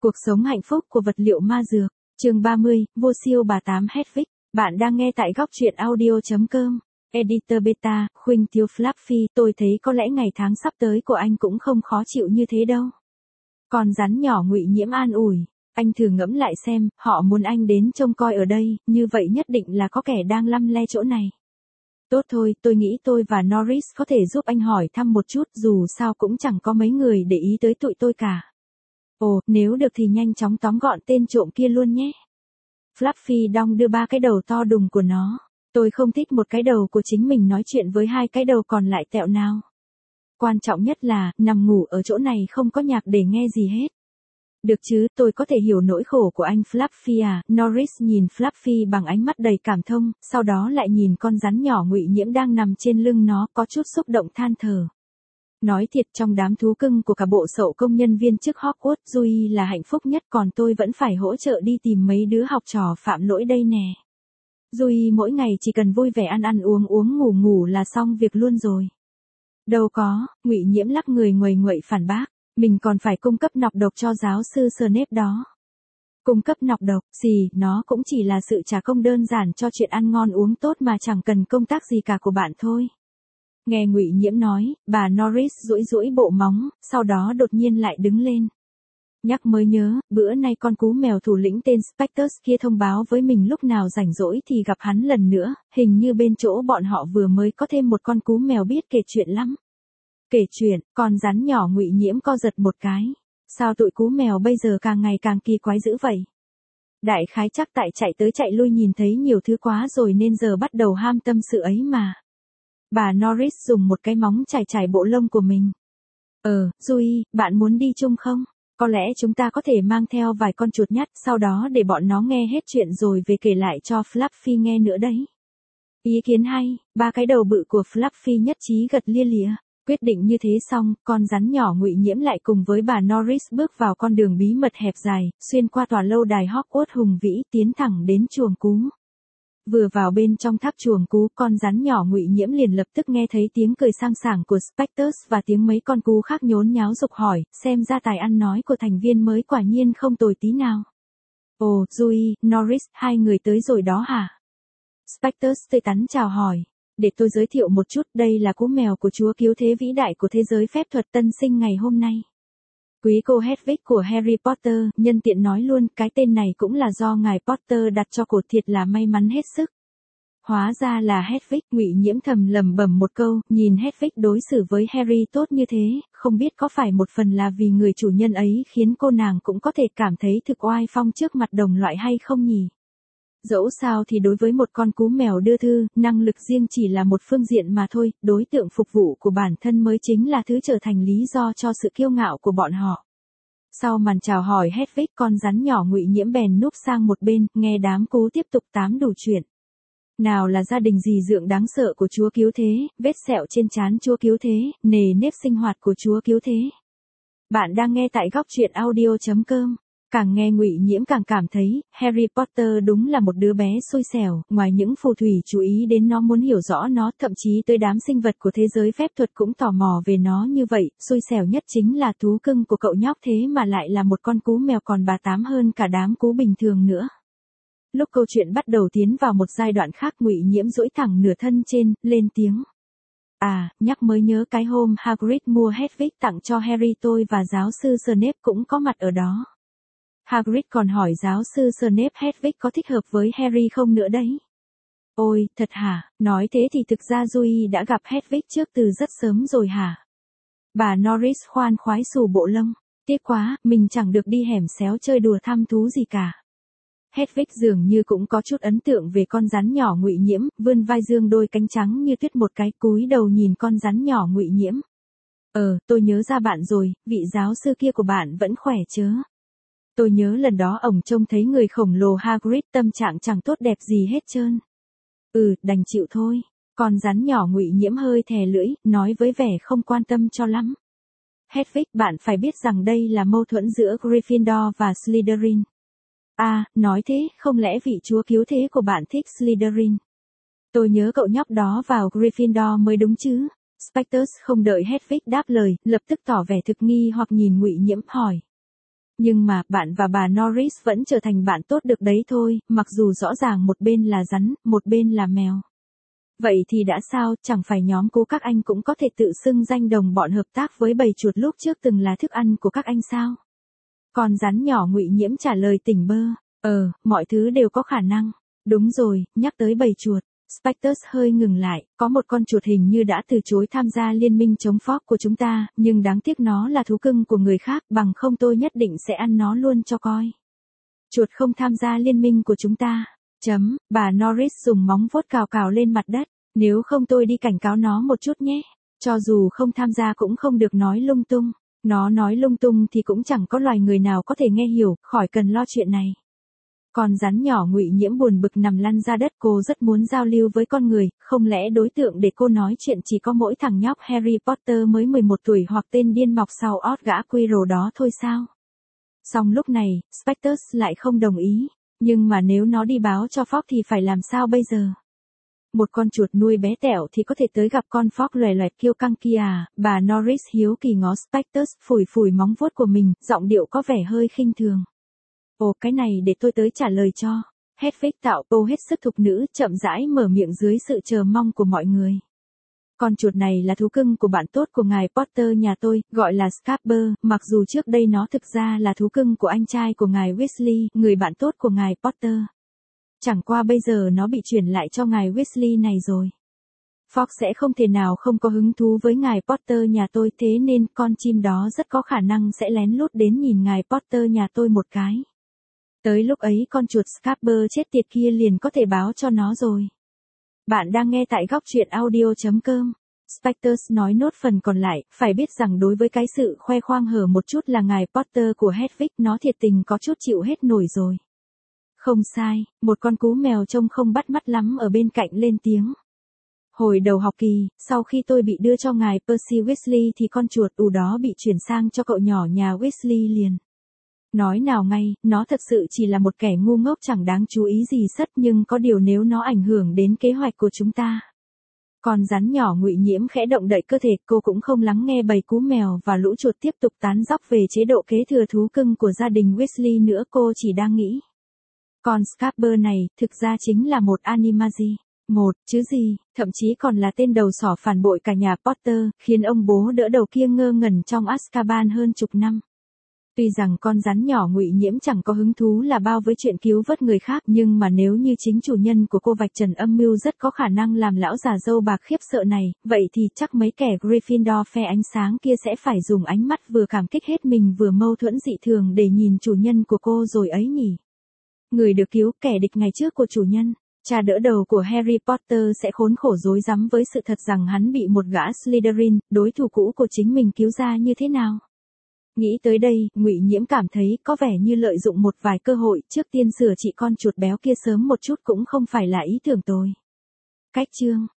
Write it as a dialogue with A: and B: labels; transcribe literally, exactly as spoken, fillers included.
A: Cuộc sống hạnh phúc của vật liệu ma dược. Chương ba mươi, vô siêu bà tám Hedwig. Bạn đang nghe tại góc truyện audio.com. Editor Beta, Khuynh Thiếu Fluffy, tôi thấy có lẽ ngày tháng sắp tới của anh cũng không khó chịu như thế đâu. Con rắn nhỏ Ngụy Nhiễm an ủi, anh thử ngẫm lại xem, họ muốn anh đến trông coi ở đây, như vậy nhất định là có kẻ đang lăm le chỗ này. Tốt thôi, tôi nghĩ tôi và Norris có thể giúp anh hỏi thăm một chút, dù sao cũng chẳng có mấy người để ý tới tụi tôi cả. Ồ, nếu được thì nhanh chóng tóm gọn tên trộm kia luôn nhé. Fluffy đong đưa ba cái đầu to đùng của nó. Tôi không thích một cái đầu của chính mình nói chuyện với hai cái đầu còn lại tẹo nào. Quan trọng nhất là, nằm ngủ ở chỗ này không có nhạc để nghe gì hết. Được chứ, tôi có thể hiểu nỗi khổ của anh Fluffy à. Norris nhìn Fluffy bằng ánh mắt đầy cảm thông, sau đó lại nhìn con rắn nhỏ Ngụy Nhiễm đang nằm trên lưng nó, có chút xúc động than thở. Nói thiệt, trong đám thú cưng của cả bộ sậu công nhân viên chức Hogwarts, Dewey là hạnh phúc nhất, còn tôi vẫn phải hỗ trợ đi tìm mấy đứa học trò phạm lỗi đây nè. Dewey mỗi ngày chỉ cần vui vẻ ăn ăn uống uống ngủ ngủ là xong việc luôn rồi. Đâu có, Ngụy Nhiễm lắc người nguầy nguậy phản bác, mình còn phải cung cấp nọc độc cho giáo sư Snape đó. Cung cấp nọc độc, gì, nó cũng chỉ là sự trả công đơn giản cho chuyện ăn ngon uống tốt mà chẳng cần công tác gì cả của bạn thôi. Nghe Ngụy Nhiễm nói, bà Norris duỗi duỗi bộ móng, sau đó đột nhiên lại đứng lên. Nhắc mới nhớ, bữa nay con cú mèo thủ lĩnh tên Spectus kia thông báo với mình lúc nào rảnh rỗi thì gặp hắn lần nữa, hình như bên chỗ bọn họ vừa mới có thêm một con cú mèo biết kể chuyện lắm. Kể chuyện, con rắn nhỏ Ngụy Nhiễm co giật một cái. Sao tụi cú mèo bây giờ càng ngày càng kỳ quái dữ vậy? Đại khái chắc tại chạy tới chạy lui nhìn thấy nhiều thứ quá rồi nên giờ bắt đầu ham tâm sự ấy mà. Bà Norris dùng một cái móng chải chải bộ lông của mình. Ờ, Dewey, bạn muốn đi chung không? Có lẽ chúng ta có thể mang theo vài con chuột nhắt, sau đó để bọn nó nghe hết chuyện rồi về kể lại cho Fluffy nghe nữa đấy. Ý kiến hay, ba cái đầu bự của Fluffy nhất trí gật lia lịa. Quyết định như thế xong, con rắn nhỏ Ngụy Nhiễm lại cùng với bà Norris bước vào con đường bí mật hẹp dài, xuyên qua tòa lâu đài Hogwarts hùng vĩ, tiến thẳng đến chuồng cú. Vừa vào bên trong tháp chuồng cú, con rắn nhỏ Ngụy Nhiễm liền lập tức nghe thấy tiếng cười sang sảng của Spectus và tiếng mấy con cú khác nhốn nháo giục hỏi, xem ra tài ăn nói của thành viên mới quả nhiên không tồi tí nào. Ồ, Dewey, Norris, hai người tới rồi đó hả? Spectus tươi tắn chào hỏi. Để tôi giới thiệu một chút, đây là cú mèo của chúa cứu thế vĩ đại của thế giới phép thuật tân sinh ngày hôm nay. Quý cô Hedwig của Harry Potter, nhân tiện nói luôn, cái tên này cũng là do ngài Potter đặt cho cô, thiệt là may mắn hết sức. Hóa ra là Hedwig. Ngụy Nhiễm thầm lẩm bẩm một câu, nhìn Hedwig đối xử với Harry tốt như thế, không biết có phải một phần là vì người chủ nhân ấy khiến cô nàng cũng có thể cảm thấy thực oai phong trước mặt đồng loại hay không nhỉ? Dẫu sao thì đối với một con cú mèo đưa thư, năng lực riêng chỉ là một phương diện mà thôi, đối tượng phục vụ của bản thân mới chính là thứ trở thành lý do cho sự kiêu ngạo của bọn họ. Sau màn chào hỏi Hedwig, con rắn nhỏ Ngụy Nhiễm bèn núp sang một bên, nghe đám cú tiếp tục tám đủ chuyện. Nào là gia đình dì dượng đáng sợ của chúa cứu thế, vết sẹo trên trán chúa cứu thế, nề nếp sinh hoạt của chúa cứu thế. Bạn đang nghe tại góc truyện audio.com. Càng nghe Ngụy Nhiễm càng cảm thấy, Harry Potter đúng là một đứa bé xui xẻo, ngoài những phù thủy chú ý đến nó muốn hiểu rõ nó, thậm chí tới đám sinh vật của thế giới phép thuật cũng tò mò về nó như vậy, xui xẻo nhất chính là thú cưng của cậu nhóc thế mà lại là một con cú mèo còn bà tám hơn cả đám cú bình thường nữa. Lúc câu chuyện bắt đầu tiến vào một giai đoạn khác, Ngụy Nhiễm duỗi thẳng nửa thân trên, lên tiếng. À, nhắc mới nhớ cái hôm Hagrid mua Hedwig tặng cho Harry, tôi và giáo sư Snape cũng có mặt ở đó. Hagrid còn hỏi giáo sư Snape Hedwig có thích hợp với Harry không nữa đấy. Ôi, thật hả? Nói thế thì thực ra Dewey đã gặp Hedwig trước từ rất sớm rồi hả? Bà Norris khoan khoái xù bộ lông. Tiếc quá, mình chẳng được đi hẻm xéo chơi đùa thăm thú gì cả. Hedwig dường như cũng có chút ấn tượng về con rắn nhỏ Ngụy Nhiễm, vươn vai dương đôi cánh trắng như tuyết một cái, cúi đầu nhìn con rắn nhỏ Ngụy Nhiễm. Ờ, tôi nhớ ra bạn rồi, vị giáo sư kia của bạn vẫn khỏe chớ? Tôi nhớ lần đó ổng trông thấy người khổng lồ Hagrid tâm trạng chẳng tốt đẹp gì hết trơn. Ừ, đành chịu thôi. Con rắn nhỏ Ngụy Nhiễm hơi thè lưỡi, nói với vẻ không quan tâm cho lắm. Hedwig, bạn phải biết rằng đây là mâu thuẫn giữa Gryffindor và Slytherin. À, nói thế, không lẽ vị chúa cứu thế của bạn thích Slytherin? Tôi nhớ cậu nhóc đó vào Gryffindor mới đúng chứ? Spectus không đợi Hedwig đáp lời, lập tức tỏ vẻ thực nghi hoặc nhìn Ngụy Nhiễm hỏi. Nhưng mà, bạn và bà Norris vẫn trở thành bạn tốt được đấy thôi, mặc dù rõ ràng một bên là rắn, một bên là mèo. Vậy thì đã sao, chẳng phải nhóm Cố các anh cũng có thể tự xưng danh đồng bọn hợp tác với bầy chuột lúc trước từng là thức ăn của các anh sao? Con rắn nhỏ Ngụy Nhiễm trả lời tỉnh bơ, ờ, mọi thứ đều có khả năng. Đúng rồi, nhắc tới bầy chuột. Spectres hơi ngừng lại, có một con chuột hình như đã từ chối tham gia liên minh chống Fox của chúng ta, nhưng đáng tiếc nó là thú cưng của người khác, bằng không tôi nhất định sẽ ăn nó luôn cho coi. Chuột không tham gia liên minh của chúng ta. Chấm, bà Norris dùng móng vuốt cào cào lên mặt đất, nếu không tôi đi cảnh cáo nó một chút nhé. Cho dù không tham gia cũng không được nói lung tung. Nó nói lung tung thì cũng chẳng có loài người nào có thể nghe hiểu, khỏi cần lo chuyện này. Con rắn nhỏ Ngụy Nhiễm buồn bực nằm lăn ra đất, cô rất muốn giao lưu với con người, không lẽ đối tượng để cô nói chuyện chỉ có mỗi thằng nhóc Harry Potter mới mười một tuổi hoặc tên điên mọc sau ót gã Quirrell đó thôi sao? Song lúc này, Spectres lại không đồng ý, nhưng mà nếu nó đi báo cho Fox thì phải làm sao bây giờ? Một con chuột nuôi bé tẹo thì có thể tới gặp con Fox loè loẹt kiêu căng kia à? Bà Norris hiếu kỳ ngó Spectres phủi phủi móng vuốt của mình, giọng điệu có vẻ hơi khinh thường. Ồ, cái này để tôi tới trả lời cho. Hedwig tạo cô hết sức thục nữ, chậm rãi mở miệng dưới sự chờ mong của mọi người. Con chuột này là thú cưng của bạn tốt của ngài Potter nhà tôi, gọi là Scarber, mặc dù trước đây nó thực ra là thú cưng của anh trai của ngài Weasley, người bạn tốt của ngài Potter. Chẳng qua bây giờ nó bị chuyển lại cho ngài Weasley này rồi. Fox sẽ không thể nào không có hứng thú với ngài Potter nhà tôi, thế nên con chim đó rất có khả năng sẽ lén lút đến nhìn ngài Potter nhà tôi một cái. Tới lúc ấy con chuột Scarber chết tiệt kia liền có thể báo cho nó rồi. Bạn đang nghe tại góc truyện audio.com. Spectres nói nốt phần còn lại, phải biết rằng đối với cái sự khoe khoang hở một chút là ngài Potter của Hedwig, nó thiệt tình có chút chịu hết nổi rồi. Không sai, một con cú mèo trông không bắt mắt lắm ở bên cạnh lên tiếng. Hồi đầu học kỳ, sau khi tôi bị đưa cho ngài Percy Weasley thì con chuột ù đó bị chuyển sang cho cậu nhỏ nhà Weasley liền. Nói nào ngay, nó thật sự chỉ là một kẻ ngu ngốc chẳng đáng chú ý gì sất, nhưng có điều nếu nó ảnh hưởng đến kế hoạch của chúng ta. Con rắn nhỏ Ngụy Nhiễm khẽ động đậy cơ thể, cô cũng không lắng nghe bầy cú mèo và lũ chuột tiếp tục tán dóc về chế độ kế thừa thú cưng của gia đình Weasley nữa, cô chỉ đang nghĩ. Con Scarber này, thực ra chính là một Animagi. Một, chứ gì, thậm chí còn là tên đầu sỏ phản bội cả nhà Potter, khiến ông bố đỡ đầu kia ngơ ngẩn trong Azkaban hơn chục năm. Tuy rằng con rắn nhỏ Ngụy Nhiễm chẳng có hứng thú là bao với chuyện cứu vớt người khác, nhưng mà nếu như chính chủ nhân của cô vạch trần âm mưu rất có khả năng làm lão già dâu bạc khiếp sợ này, vậy thì chắc mấy kẻ Gryffindor phe ánh sáng kia sẽ phải dùng ánh mắt vừa cảm kích hết mình vừa mâu thuẫn dị thường để nhìn chủ nhân của cô rồi ấy nhỉ. Người được cứu, kẻ địch ngày trước của chủ nhân. Cha đỡ đầu của Harry Potter sẽ khốn khổ rối rắm với sự thật rằng hắn bị một gã Slytherin, đối thủ cũ của chính mình cứu ra như thế nào. Nghĩ tới đây, Ngụy Nhiễm cảm thấy có vẻ như lợi dụng một vài cơ hội trước tiên sửa trị con chuột béo kia sớm một chút cũng không phải là ý tưởng tồi. Cách chương